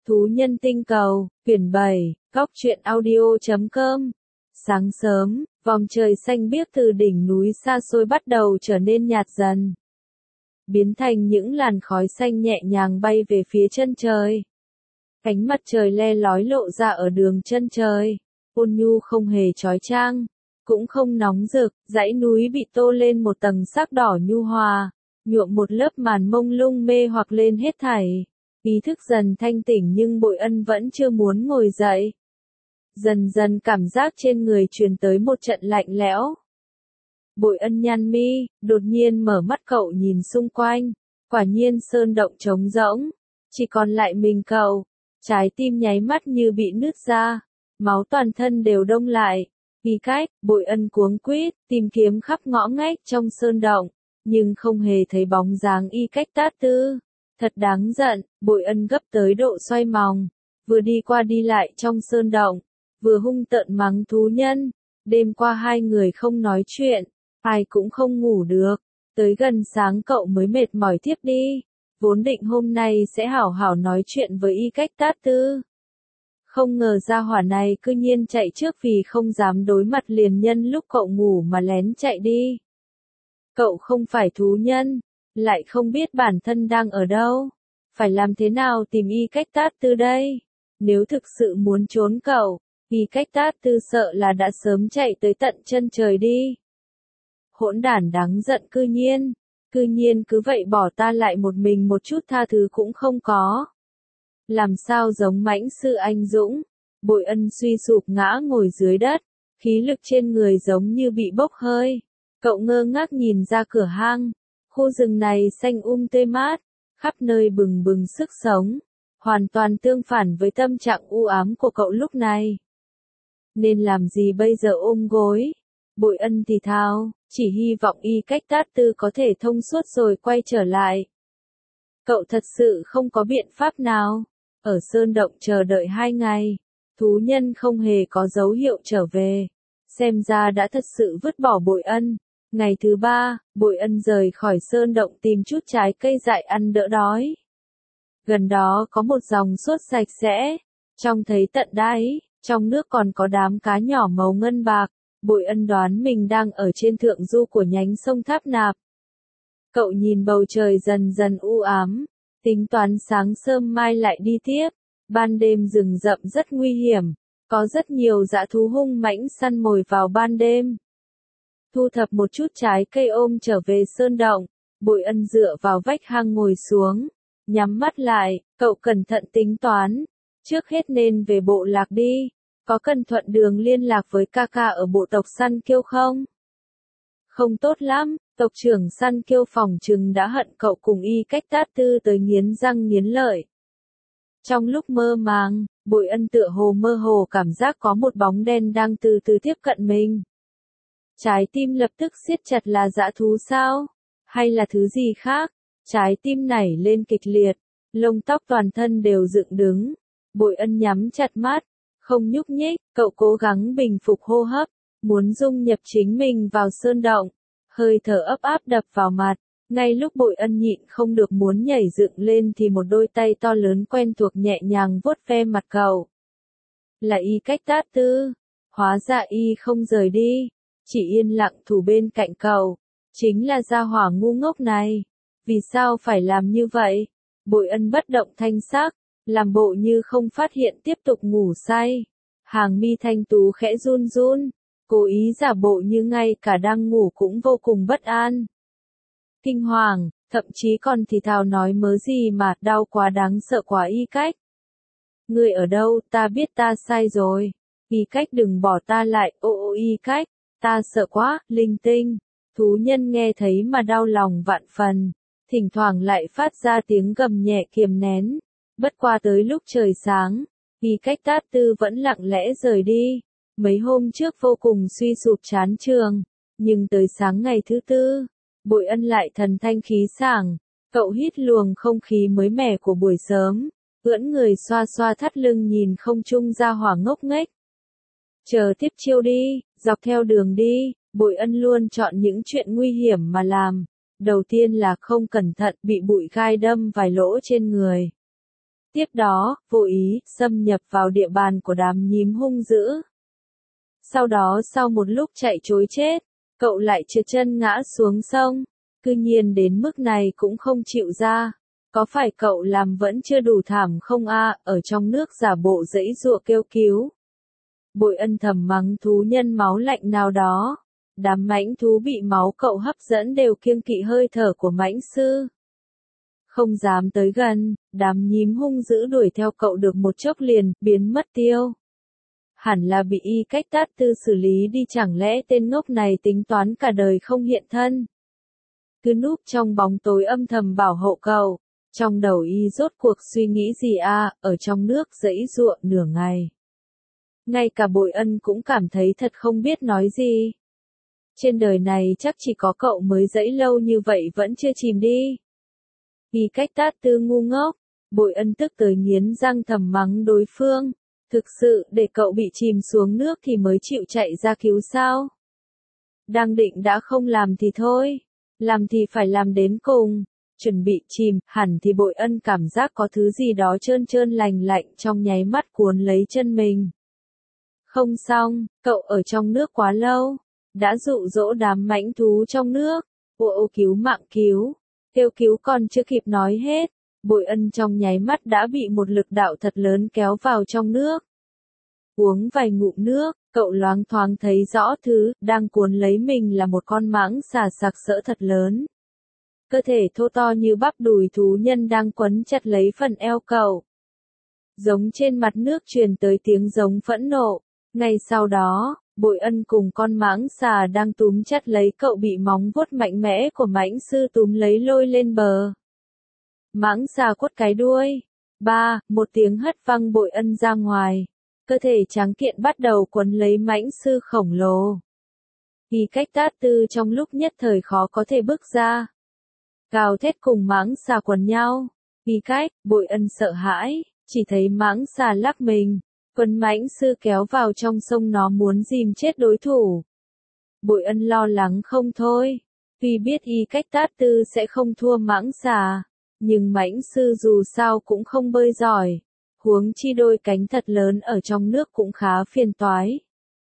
Thú nhân tinh cầu, quyển 7, góc truyện audio.com. Sáng sớm, vòng trời xanh biếc từ đỉnh núi xa xôi bắt đầu trở nên nhạt dần, biến thành những làn khói xanh nhẹ nhàng bay về phía chân trời. Ánh mặt trời le lói lộ ra ở đường chân trời, ôn nhu không hề chói chang, cũng không nóng rực, dãy núi bị tô lên một tầng sắc đỏ nhu hòa, nhuộm một lớp màn mông lung mê hoặc lên hết thảy. Ý thức dần thanh tỉnh nhưng Bội Ân vẫn chưa muốn ngồi dậy. Dần dần cảm giác trên người truyền tới một trận lạnh lẽo. Bội Ân nhăn mi, đột nhiên mở mắt cậu nhìn xung quanh. Quả nhiên sơn động trống rỗng, chỉ còn lại mình cậu. Trái tim nháy mắt như bị nứt ra, máu toàn thân đều đông lại. Vì cách, Bội Ân cuống quýt, tìm kiếm khắp ngõ ngách trong sơn động, nhưng không hề thấy bóng dáng Y Cách Tát Tư. Thật đáng giận, Bội Ân gấp tới độ xoay mòng, vừa đi qua đi lại trong sơn động, vừa hung tợn mắng thú nhân. Đêm qua hai người không nói chuyện, ai cũng không ngủ được, tới gần sáng cậu mới mệt mỏi thiếp đi. Vốn định hôm nay sẽ hảo hảo nói chuyện với Y Cách Tát Tư. Không ngờ ra hỏa này cư nhiên chạy trước vì không dám đối mặt liền nhân lúc cậu ngủ mà lén chạy đi. Cậu không phải thú nhân, lại không biết bản thân đang ở đâu. Phải làm thế nào tìm Y Cách Tát Tư đây? Nếu thực sự muốn trốn cậu, Y Cách Tát Tư sợ là đã sớm chạy tới tận chân trời đi. Hỗn đản đáng giận cư nhiên cứ vậy bỏ ta lại một mình, một chút tha thứ cũng không có. Làm sao giống mãnh sư anh dũng. Bội Ân suy sụp ngã ngồi dưới đất, khí lực trên người giống như bị bốc hơi. Cậu ngơ ngác nhìn ra cửa hang. Khu rừng này xanh tươi mát, khắp nơi bừng bừng sức sống, hoàn toàn tương phản với tâm trạng u ám của cậu lúc này. Nên làm gì bây giờ ôm gối? Bội Ân thì thào, chỉ hy vọng Y Cách Tát Tư có thể thông suốt rồi quay trở lại. Cậu thật sự không có biện pháp nào. Ở sơn động chờ đợi 2 ngày, thú nhân không hề có dấu hiệu trở về. Xem ra đã thật sự vứt bỏ Bội Ân. Ngày thứ 3, Bội Ân rời khỏi sơn động tìm chút trái cây dại ăn đỡ đói. Gần đó có một dòng suốt sạch sẽ, trông thấy tận đáy, trong nước còn có đám cá nhỏ màu ngân bạc. Bội Ân đoán mình đang ở trên thượng du của nhánh sông Tháp Nạp. Cậu nhìn bầu trời dần dần u ám, tính toán sáng sớm mai lại đi tiếp. Ban đêm rừng rậm rất nguy hiểm, có rất nhiều dã thú hung mãnh săn mồi vào ban đêm. Thu thập một chút trái cây ôm trở về sơn động, Bội Ân dựa vào vách hang ngồi xuống, nhắm mắt lại, cậu cẩn thận tính toán. Trước hết nên về bộ lạc đi, có cần thuận đường liên lạc với ca ca ở bộ tộc săn kiêu không? Không tốt lắm, tộc trưởng săn kiêu phòng trừng đã hận cậu cùng Y Cách Tát Tư tới nghiến răng nghiến lợi. Trong lúc mơ màng, Bội Ân tựa hồ mơ hồ cảm giác có một bóng đen đang từ từ tiếp cận mình. Trái tim lập tức siết chặt, là dã thú sao? Hay là thứ gì khác? Trái tim nảy lên kịch liệt, lông tóc toàn thân đều dựng đứng. Bội Ân nhắm chặt mắt, không nhúc nhích, cậu cố gắng bình phục hô hấp, muốn dung nhập chính mình vào sơn động. Hơi thở ấp áp đập vào mặt, ngay lúc Bội Ân nhịn không được muốn nhảy dựng lên thì một đôi tay to lớn quen thuộc nhẹ nhàng vuốt ve mặt cậu. Là Y Cách Tát Tư, hóa ra Y không rời đi, chỉ yên lặng thủ bên cạnh cậu. Chính là gia hỏa ngu ngốc này, vì sao phải làm như vậy? Bội Ân bất động thanh sắc, làm bộ như không phát hiện tiếp tục ngủ say. Hàng mi thanh tú khẽ run run, cố ý giả bộ như ngay cả đang ngủ cũng vô cùng bất an. Kinh hoàng, thậm chí còn thì thào nói mớ gì mà đau quá, đáng sợ quá Y Cách. Ngươi ở đâu? Ta biết ta sai rồi. Y Cách đừng bỏ ta lại, ô Y Cách, ta sợ quá, linh tinh. Thú nhân nghe thấy mà đau lòng vạn phần, thỉnh thoảng lại phát ra tiếng gầm nhẹ kiềm nén. Bất qua tới lúc trời sáng, Y Cách Tát Tư vẫn lặng lẽ rời đi. Mấy hôm trước vô cùng suy sụp chán trường, nhưng tới sáng ngày thứ 4, Bội Ân lại thần thanh khí sảng. Cậu hít luồng không khí mới mẻ của buổi sớm, ưỡn người xoa xoa thắt lưng nhìn không trung ra hỏa ngốc nghếch. Chờ tiếp chiêu đi, dọc theo đường đi, Bội Ân luôn chọn những chuyện nguy hiểm mà làm. Đầu tiên là không cẩn thận bị bụi gai đâm vài lỗ trên người. Tiếp đó, vô ý, xâm nhập vào địa bàn của đám nhím hung dữ. Sau đó sau một lúc chạy trối chết, cậu lại trượt chân ngã xuống sông. Cứ nhiên đến mức này cũng không chịu ra. Có phải cậu làm vẫn chưa đủ thảm không a? Ở trong nước giả bộ giãy giụa kêu cứu. Bội Ân thầm mắng thú nhân máu lạnh nào đó. Đám mãnh thú bị máu cậu hấp dẫn đều kiêng kỵ hơi thở của mãnh sư. Không dám tới gần, đám nhím hung dữ đuổi theo cậu được một chốc liền, biến mất tiêu. Hẳn là bị Y Cách Tát Tư xử lý đi, chẳng lẽ tên ngốc này tính toán cả đời không hiện thân. Cứ núp trong bóng tối âm thầm bảo hộ cậu, trong đầu Y rốt cuộc suy nghĩ gì a? Ở trong nước giãy giụa nửa ngày. Ngay cả Bội Ân cũng cảm thấy thật không biết nói gì. Trên đời này chắc chỉ có cậu mới giãy lâu như vậy vẫn chưa chìm đi. Y Cách Tát Tư ngu ngốc, Bội Ân tức tới nghiến răng thầm mắng đối phương. Thực sự để cậu bị chìm xuống nước thì mới chịu chạy ra cứu sao? Đang định đã không làm thì thôi, làm thì phải làm đến cùng. Chuẩn bị chìm, hẳn thì Bội Ân cảm giác có thứ gì đó trơn trơn lành lạnh trong nháy mắt cuốn lấy chân mình. Không xong, cậu ở trong nước quá lâu, đã dụ dỗ đám mãnh thú trong nước. Ô cứu mạng cứu, kêu cứu còn chưa kịp nói hết. Bội Ân trong nháy mắt đã bị một lực đạo thật lớn kéo vào trong nước. Uống vài ngụm nước, cậu loáng thoáng thấy rõ thứ đang cuốn lấy mình là một con mãng xà sặc sỡ thật lớn. Cơ thể thô to như bắp đùi thú nhân đang quấn chặt lấy phần eo cậu. Giống trên mặt nước truyền tới tiếng giống phẫn nộ. Ngay sau đó, Bội Ân cùng con mãng xà đang túm chặt lấy cậu bị móng vuốt mạnh mẽ của mãnh sư túm lấy lôi lên bờ. Mãng xà quất cái đuôi. Một tiếng hất văng Bội Ân ra ngoài. Cơ thể tráng kiện bắt đầu quấn lấy mãnh sư khổng lồ. Y Cách Tát Tư trong lúc nhất thời khó có thể bước ra. Gào thét cùng mãng xà quấn nhau. Y Cách, Bội Ân sợ hãi, chỉ thấy mãng xà lắc mình. Quấn mãnh sư kéo vào trong sông, nó muốn dìm chết đối thủ. Bội Ân lo lắng không thôi. Tuy biết Y Cách Tát Tư sẽ không thua mãng xà, nhưng mãnh sư dù sao cũng không bơi giỏi. Huống chi đôi cánh thật lớn ở trong nước cũng khá phiền toái.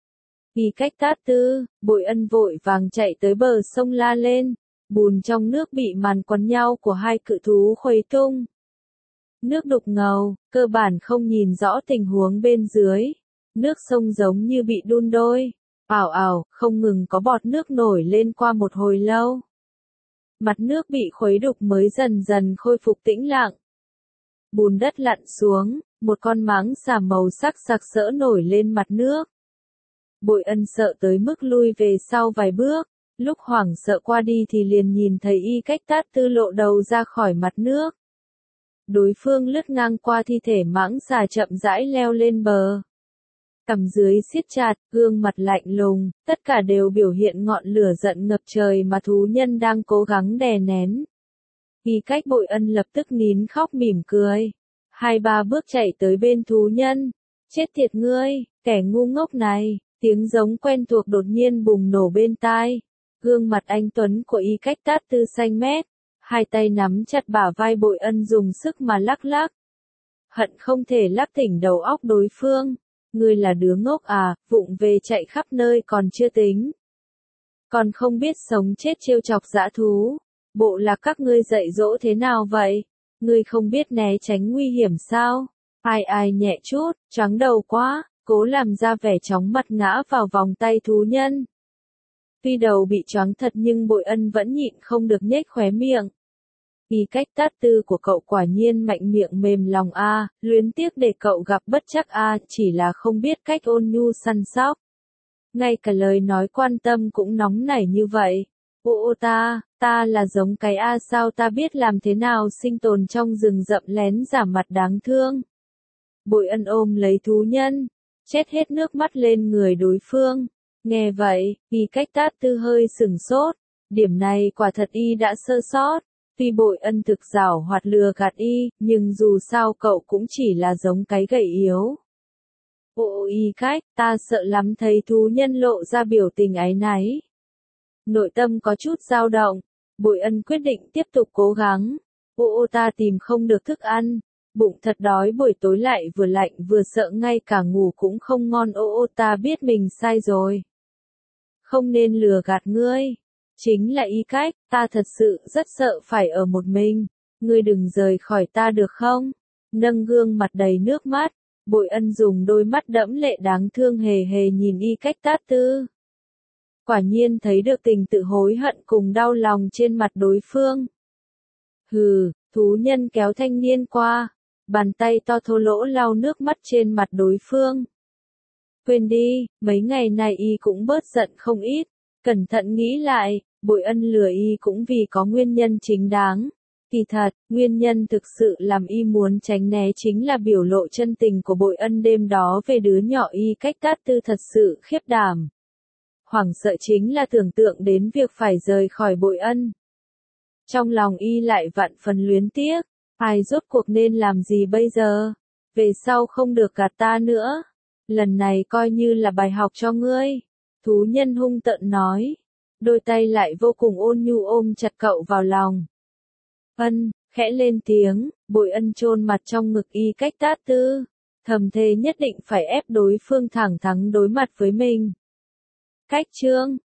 Y Cách Tát Tư, Bội Ân vội vàng chạy tới bờ sông la lên. Bùn trong nước bị màn quấn nhau của hai cự thú khuấy tung. Nước đục ngầu, cơ bản không nhìn rõ tình huống bên dưới. Nước sông giống như bị đun đôi. Ảo ảo, không ngừng có bọt nước nổi lên qua một hồi lâu. Mặt nước bị khuấy đục mới dần dần khôi phục tĩnh lặng. Bùn đất lặn xuống, một con mãng xà màu sắc sặc sỡ nổi lên mặt nước. Bội Ân sợ tới mức lui về sau vài bước, lúc hoảng sợ qua đi thì liền nhìn thấy Y Cách Tát Tư lộ đầu ra khỏi mặt nước. Đối phương lướt ngang qua thi thể mãng xà chậm rãi leo lên bờ. Cằm dưới siết chặt, gương mặt lạnh lùng, tất cả đều biểu hiện ngọn lửa giận ngập trời mà thú nhân đang cố gắng đè nén. Y Cách Bội Ân lập tức nín khóc mỉm cười. 2-3 bước chạy tới bên thú nhân. Chết tiệt ngươi, kẻ ngu ngốc này, tiếng giống quen thuộc đột nhiên bùng nổ bên tai. Gương mặt anh tuấn của Y Cách Tát Tư xanh mét. Hai tay nắm chặt bả vai Bội Ân dùng sức mà lắc lắc. Hận không thể lắc tỉnh đầu óc đối phương. Ngươi là đứa ngốc à, vụng về chạy khắp nơi còn chưa tính. Còn không biết sống chết trêu chọc dã thú. Bộ là các ngươi dạy dỗ thế nào vậy? Ngươi không biết né tránh nguy hiểm sao? Ai nhẹ chút, choáng đầu quá, cố làm ra vẻ chóng mặt ngã vào vòng tay thú nhân. Tuy đầu bị choáng thật nhưng Bội Ân vẫn nhịn không được nhếch khóe miệng. Y Cách Tát Tư của cậu quả nhiên mạnh miệng mềm lòng a, luyến tiếc để cậu gặp bất trắc a, chỉ là không biết cách ôn nhu săn sóc. Ngay cả lời nói quan tâm cũng nóng nảy như vậy. Ta là giống cái a, sao ta biết làm thế nào sinh tồn trong rừng rậm lén giả mặt đáng thương. Bội Ân ôm lấy thú nhân, chết hết nước mắt lên người đối phương. Nghe vậy, Y Cách Tát Tư hơi sửng sốt. Điểm này quả thật Y đã sơ sót. Tuy Bội Ân thực giảo hoạt lừa gạt Y, nhưng dù sao cậu cũng chỉ là giống cái gầy yếu. Y Cách, ta sợ lắm thấy thú nhân lộ ra biểu tình áy náy. Nội tâm có chút dao động. Bội Ân quyết định tiếp tục cố gắng. Ta tìm không được thức ăn. bụng thật đói buổi tối lại vừa lạnh vừa sợ ngay cả ngủ cũng không ngon ô ô ta biết mình sai rồi. Không nên lừa gạt ngươi. Chính là Y Cách, ta thật sự rất sợ phải ở một mình. Ngươi đừng rời khỏi ta được không? Nâng gương mặt đầy nước mắt, Bội Ân dùng đôi mắt đẫm lệ đáng thương hề hề nhìn Y Cách Tát Tư. Quả nhiên thấy được tình tự hối hận cùng đau lòng trên mặt đối phương. Hừ, thú nhân kéo thanh niên qua, bàn tay to thô lỗ lau nước mắt trên mặt đối phương. Quên đi, mấy ngày này y cũng bớt giận không ít, cẩn thận nghĩ lại, Bội Ân lừa y cũng vì có nguyên nhân chính đáng. Kỳ thật, nguyên nhân thực sự làm y muốn tránh né chính là biểu lộ chân tình của Bội Ân đêm đó về đứa nhỏ Y Cách Tát Tư thật sự khiếp đảm. Hoảng sợ chính là tưởng tượng đến việc phải rời khỏi Bội Ân. Trong lòng y lại vạn phần luyến tiếc, ai rốt cuộc nên làm gì bây giờ? Về sau không được gạt ta nữa. Lần này coi như là bài học cho ngươi. Thú nhân hung tợn nói. Đôi tay lại vô cùng ôn nhu ôm chặt cậu vào lòng. Ân, khẽ lên tiếng, Bội Ân chôn mặt trong ngực Y Cách Tát Tư. Thầm thề nhất định phải ép đối phương thẳng thắn đối mặt với mình. Cách chương